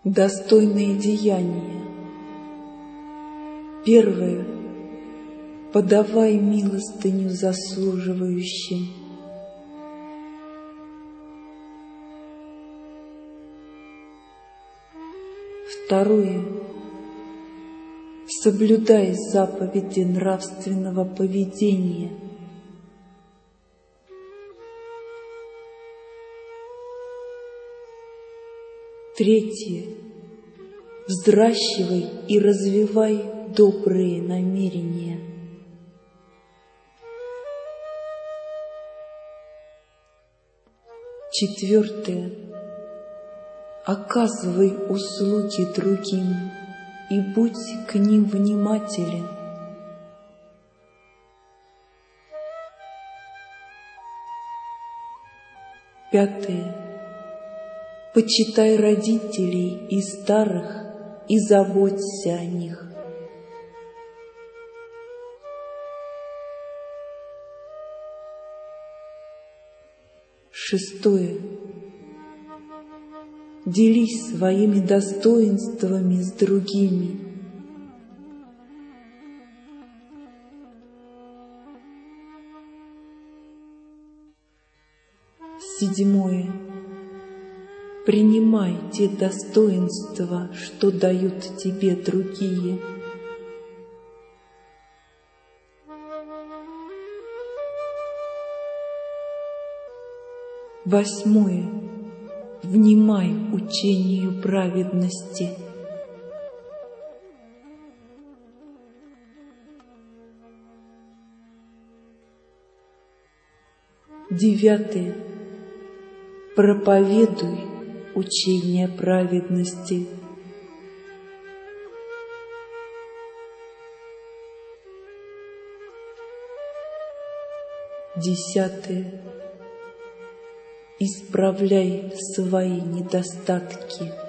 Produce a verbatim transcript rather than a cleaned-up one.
Достойные деяния. Первое. Подавай милостыню заслуживающим. Второе. Соблюдай заповеди нравственного поведения. Третье. Взращивай и развивай добрые намерения. Четвертое. Оказывай услуги другим и будь к ним внимателен. Пятое. Почитай родителей и старых и заботься о них. Шестое. Делись своими достоинствами с другими. Седьмое. Принимай те достоинства, что дают тебе другие. Восьмое. Внимай учению праведности. Девятое. Проповедуй учение праведности. Десятое. Исправляй свои недостатки.